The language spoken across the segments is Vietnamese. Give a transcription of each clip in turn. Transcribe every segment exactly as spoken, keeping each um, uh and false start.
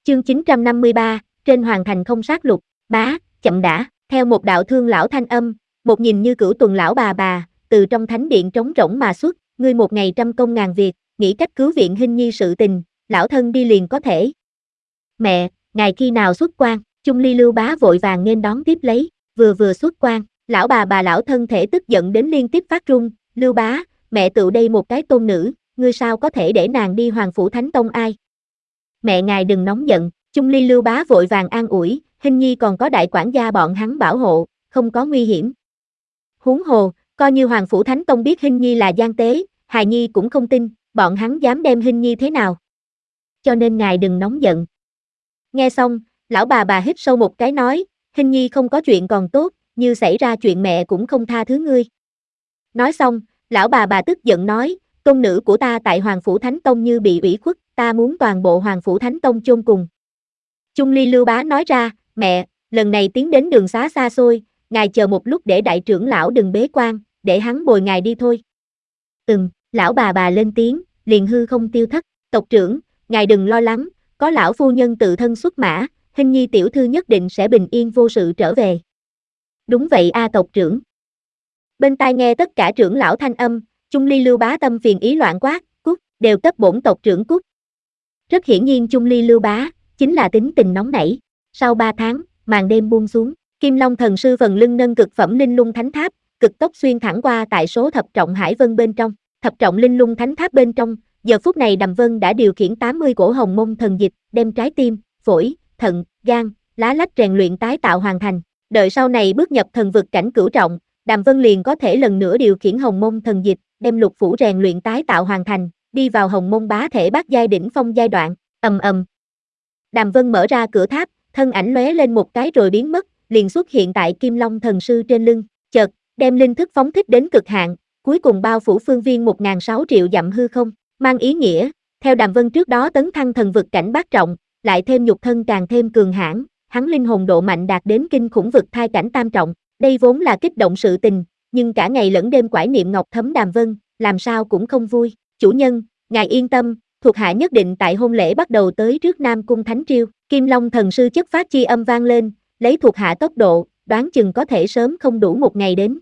Chương chín trăm năm mươi ba, trên hoàng thành không sát lục, bá, chậm đã, theo một đạo thương lão thanh âm, một nhìn như cửu tuần lão bà bà, từ trong thánh điện trống rỗng mà xuất, ngươi một ngày trăm công ngàn việc, nghĩ cách cứu viện Hinh Nhi sự tình, lão thân đi liền có thể. Mẹ, ngài khi nào xuất quan? Chung Ly Lưu Bá vội vàng nên đón tiếp lấy, vừa vừa xuất quan, lão bà bà lão thân thể tức giận đến liên tiếp phát run, Lưu Bá, mẹ tự đây một cái tôn nữ, ngươi sao có thể để nàng đi Hoàng Phủ Thánh Tông ai? Mẹ ngài đừng nóng giận, Chung Ly Lưu Bá vội vàng an ủi, Hinh Nhi còn có đại quản gia bọn hắn bảo hộ, không có nguy hiểm. Huống hồ, coi như Hoàng Phủ Thánh Tông biết Hinh Nhi là gian tế, hài nhi cũng không tin, bọn hắn dám đem Hinh Nhi thế nào. Cho nên ngài đừng nóng giận. Nghe xong, lão bà bà hít sâu một cái nói, Hinh Nhi không có chuyện còn tốt, như xảy ra chuyện mẹ cũng không tha thứ ngươi. Nói xong, lão bà bà tức giận nói, tôn nữ của ta tại Hoàng Phủ Thánh Tông như bị ủy khuất, ta muốn toàn bộ Hoàng Phủ Thánh Tông chôn cùng. Chung Ly Lưu Bá nói ra, mẹ, lần này tiến đến đường xá xa xôi, ngài chờ một lúc để đại trưởng lão đừng bế quan, để hắn bồi ngài đi thôi. Ừm, lão bà bà lên tiếng, liền hư không tiêu thất, tộc trưởng, ngài đừng lo lắng, có lão phu nhân tự thân xuất mã, Hinh Nhi tiểu thư nhất định sẽ bình yên vô sự trở về. Đúng vậy a tộc trưởng. Bên tai nghe tất cả trưởng lão thanh âm, Chung Ly Lưu Bá tâm phiền ý loạn quát, cút, đều cấp bổn tộc trưởng cút. Rất hiển nhiên Chung Ly Lưu Bá chính là tính tình nóng nảy. Sau ba tháng, màn đêm buông xuống, Kim Long thần sư phần lưng nâng cực phẩm linh lung thánh tháp, cực tốc xuyên thẳng qua tại số thập trọng hải vân bên trong. Thập trọng linh lung thánh tháp bên trong, giờ phút này Đàm Vân đã điều khiển tám mươi cổ hồng mông thần dịch, đem trái tim, phổi, thận, gan, lá lách rèn luyện tái tạo hoàn thành. Đợi sau này bước nhập thần vực cảnh cửu trọng, Đàm Vân liền có thể lần nữa điều khiển hồng mông thần dịch, đem lục phủ rèn luyện tái tạo hoàn thành, đi vào hồng mông bá thể bát giai đỉnh phong giai đoạn. Ầm ầm. Đàm Vân mở ra cửa tháp, thân ảnh lóe lên một cái rồi biến mất, liền xuất hiện tại Kim Long thần sư trên lưng, chợt đem linh thức phóng thích đến cực hạn, cuối cùng bao phủ phương viên một nghìn sáu triệu dặm hư không, mang ý nghĩa, theo Đàm Vân trước đó tấn thăng thần vực cảnh bát trọng, lại thêm nhục thân càng thêm cường hãn, hắn linh hồn độ mạnh đạt đến kinh khủng vực thai cảnh tam trọng, đây vốn là kích động sự tình, nhưng cả ngày lẫn đêm quải niệm ngọc thấm Đàm Vân, làm sao cũng không vui, chủ nhân, ngài yên tâm, thuộc hạ nhất định tại hôn lễ bắt đầu tới trước Nam Cung Thánh Triêu, Kim Long thần sư chất phát chi âm vang lên, lấy thuộc hạ tốc độ, đoán chừng có thể sớm không đủ một ngày đến.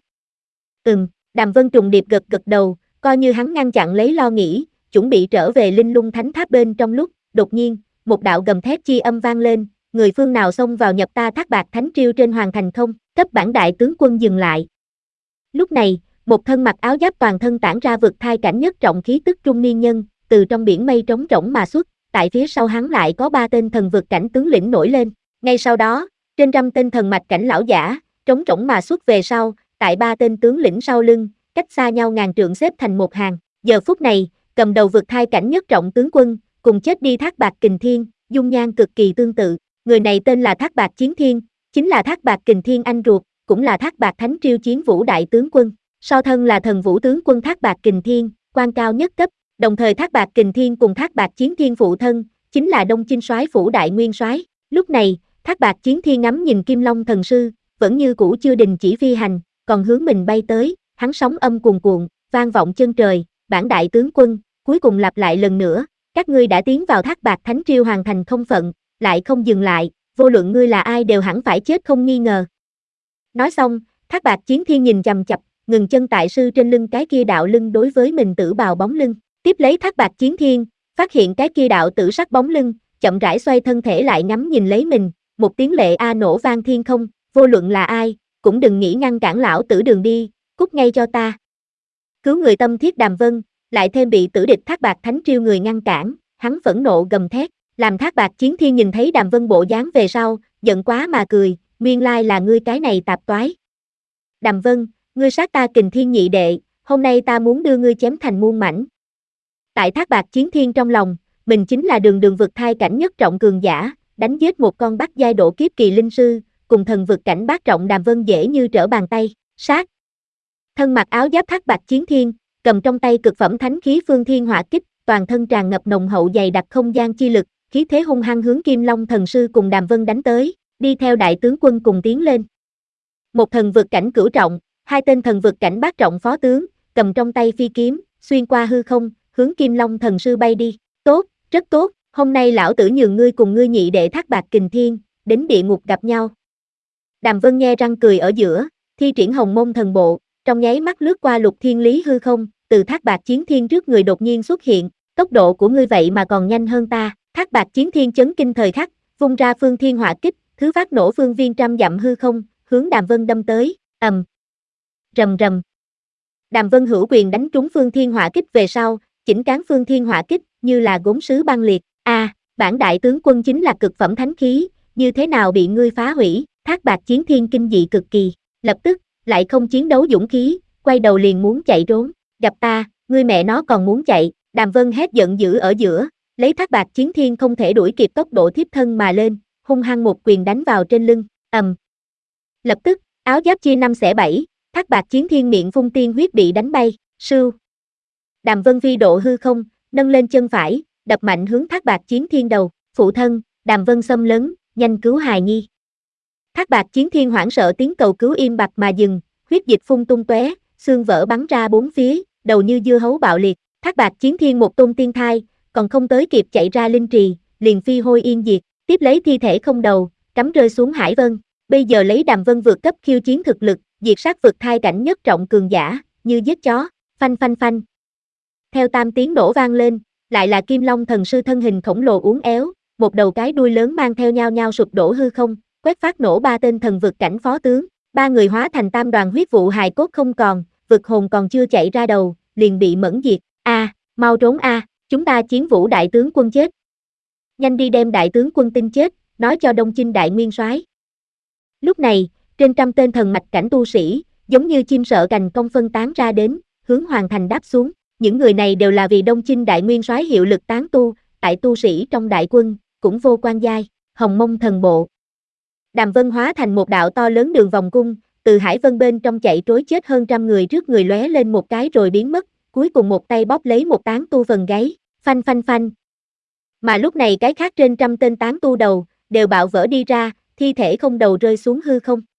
Ừm, Đàm Vân trùng điệp gật gật đầu, coi như hắn ngăn chặn lấy lo nghĩ, chuẩn bị trở về linh lung thánh tháp bên trong lúc, đột nhiên, một đạo gầm thét chi âm vang lên, người phương nào xông vào nhập ta Thác Bạt Thánh Triêu trên hoàng thành không, cấp bản đại tướng quân dừng lại. Lúc này, một thân mặc áo giáp toàn thân tản ra vực thai cảnh nhất trọng khí tức trung niên nhân, từ trong biển mây trống rỗng mà xuất, tại phía sau hắn lại có ba tên thần vực cảnh tướng lĩnh nổi lên. Ngay sau đó, trên trăm tên thần mạch cảnh lão giả, trống rỗng mà xuất về sau, tại ba tên tướng lĩnh sau lưng, cách xa nhau ngàn trượng xếp thành một hàng. Giờ phút này, cầm đầu vực thai cảnh nhất trọng tướng quân, cùng chết đi Thác Bạt Kình Thiên, dung nhan cực kỳ tương tự. Người này tên là Thác Bạt Chiến Thiên, chính là Thác Bạt Kình Thiên anh ruột, cũng là Thác Bạt Thánh Triêu chiến vũ đại tướng quân. So thân là thần vũ tướng quân Thác Bạt Kình Thiên, quan cao nhất cấp. Đồng thời Thác Bạt Kình Thiên cùng Thác Bạt Chiến Thiên phụ thân, chính là Đông Chinh soái phủ đại nguyên soái. Lúc này, Thác Bạt Chiến Thiên ngắm nhìn Kim Long thần sư, vẫn như cũ chưa đình chỉ phi hành, còn hướng mình bay tới, hắn sóng âm cuồn cuộn, vang vọng chân trời, bản đại tướng quân, cuối cùng lặp lại lần nữa, các ngươi đã tiến vào Thác Bạt Thánh Triêu hoàn thành không phận, lại không dừng lại, vô luận ngươi là ai đều hẳn phải chết không nghi ngờ. Nói xong, Thác Bạt Chiến Thiên nhìn chằm chằm, ngừng chân tại sư trên lưng cái kia đạo lưng đối với mình tử bào bóng lưng, tiếp lấy Thác Bạt Chiến Thiên, phát hiện cái kia đạo tử sắc bóng lưng, chậm rãi xoay thân thể lại ngắm nhìn lấy mình, một tiếng lệ a nổ vang thiên không, vô luận là ai, cũng đừng nghĩ ngăn cản lão tử đường đi, cút ngay cho ta. Cứu người tâm thiết Đàm Vân, lại thêm bị tử địch Thác Bạt Thánh Triêu người ngăn cản, hắn phẫn nộ gầm thét, làm Thác Bạt Chiến Thiên nhìn thấy Đàm Vân bộ dáng về sau, giận quá mà cười, nguyên lai là ngươi cái này tạp toái. Đàm Vân, ngươi sát ta Kình Thiên nhị đệ, hôm nay ta muốn đưa ngươi chém thành muôn mảnh. Tại Thác Bạt Chiến Thiên trong lòng, mình chính là đường đường vực thai cảnh nhất trọng cường giả, đánh giết một con bắt giai độ kiếp kỳ linh sư, cùng thần vực cảnh bát trọng Đàm Vân dễ như trở bàn tay, sát. Thân mặc áo giáp Thác Bạt Chiến Thiên, cầm trong tay cực phẩm thánh khí Phương Thiên Hỏa Kích, toàn thân tràn ngập nồng hậu dày đặc không gian chi lực, khí thế hung hăng hướng Kim Long thần sư cùng Đàm Vân đánh tới, đi theo đại tướng quân cùng tiến lên. Một thần vực cảnh cửu trọng, hai tên thần vực cảnh bát trọng phó tướng, cầm trong tay phi kiếm, xuyên qua hư không, hướng Kim Long thần sư bay đi. Tốt, rất tốt, Hôm nay lão tử nhường ngươi cùng ngươi nhị đệ Thác Bạt Kình Thiên, đến địa ngục gặp nhau. Đàm Vân nhe răng cười ở giữa, thi triển Hồng Mông Thần Bộ, trong nháy mắt lướt qua Lục Thiên Lý hư không, từ Thác Bạt Chiến Thiên trước người đột nhiên xuất hiện, tốc độ của ngươi vậy mà còn nhanh hơn ta. Thác Bạt Chiến Thiên chấn kinh thời khắc, vung ra Phương Thiên Hỏa Kích, thứ phát nổ phương viên trăm dặm hư không, hướng Đàm Vân đâm tới, ầm. Rầm rầm. Đàm Vân hữu quyền đánh trúng Phương Thiên Hỏa Kích về sau, chỉnh cán Phương Thiên Hỏa Kích, như là gốm sứ băng liệt. A, à, bản đại tướng quân chính là cực phẩm thánh khí, như thế nào bị ngươi phá hủy? Thác Bạt Chiến Thiên kinh dị cực kỳ, lập tức lại không chiến đấu dũng khí, quay đầu liền muốn chạy trốn. Gặp ta, ngươi mẹ nó còn muốn chạy? Đàm Vân hét giận dữ ở giữa, lấy Thác Bạt Chiến Thiên không thể đuổi kịp tốc độ thiếp thân mà lên, hung hăng một quyền đánh vào trên lưng, ầm. Lập tức, áo giáp chia năm xẻ bảy, Thác Bạt Chiến Thiên miệng phun tiên huyết bị đánh bay, sưu. Đàm Vân phi độ hư không, nâng lên chân phải, đập mạnh hướng Thác Bạt Chiến Thiên đầu, phụ thân, Đàm Vân xâm lấn, nhanh cứu hài nhi. Thác Bạt Chiến Thiên hoảng sợ tiếng cầu cứu im bặt mà dừng, huyết dịch phun tung tóe, xương vỡ bắn ra bốn phía, đầu như dưa hấu bạo liệt. Thác Bạt Chiến Thiên một tôn tiên thai, còn không tới kịp chạy ra linh trì, liền phi hôi yên diệt, tiếp lấy thi thể không đầu, cắm rơi xuống hải vân. Bây giờ lấy Đàm Vân vượt cấp khiêu chiến thực lực, diệt sát vực thai cảnh nhất trọng cường giả, như giết chó, phanh phanh phanh. Theo tam tiếng nổ vang lên, lại là Kim Long thần sư thân hình khổng lồ uốn éo, một đầu cái đuôi lớn mang theo nhau nhau sụp đổ hư không, quét phát nổ ba tên thần vực cảnh phó tướng, ba người hóa thành tam đoàn huyết vụ hài cốt không còn, vực hồn còn chưa chạy ra đầu, liền bị mẫn diệt. A, à, mau trốn a, à, chúng ta chiến vũ đại tướng quân chết. Nhanh đi đem đại tướng quân tin chết, nói cho Đông Chinh đại nguyên soái. Lúc này, trên trăm tên thần mạch cảnh tu sĩ, giống như chim sợ cành cong phân tán ra đến, hướng hoàng thành đáp xuống. Những người này đều là vì Đông Chinh đại nguyên soái hiệu lực tán tu, tại tu sĩ trong đại quân, cũng vô quan giai, Hồng Mông Thần Bộ. Đàm Vân hóa thành một đạo to lớn đường vòng cung, từ hải vân bên trong chạy trối chết hơn trăm người trước người lóe lên một cái rồi biến mất, cuối cùng một tay bóp lấy một tán tu phần gáy, phanh phanh phanh. Mà lúc này cái khác trên trăm tên tán tu đầu, đều bạo vỡ đi ra, thi thể không đầu rơi xuống hư không.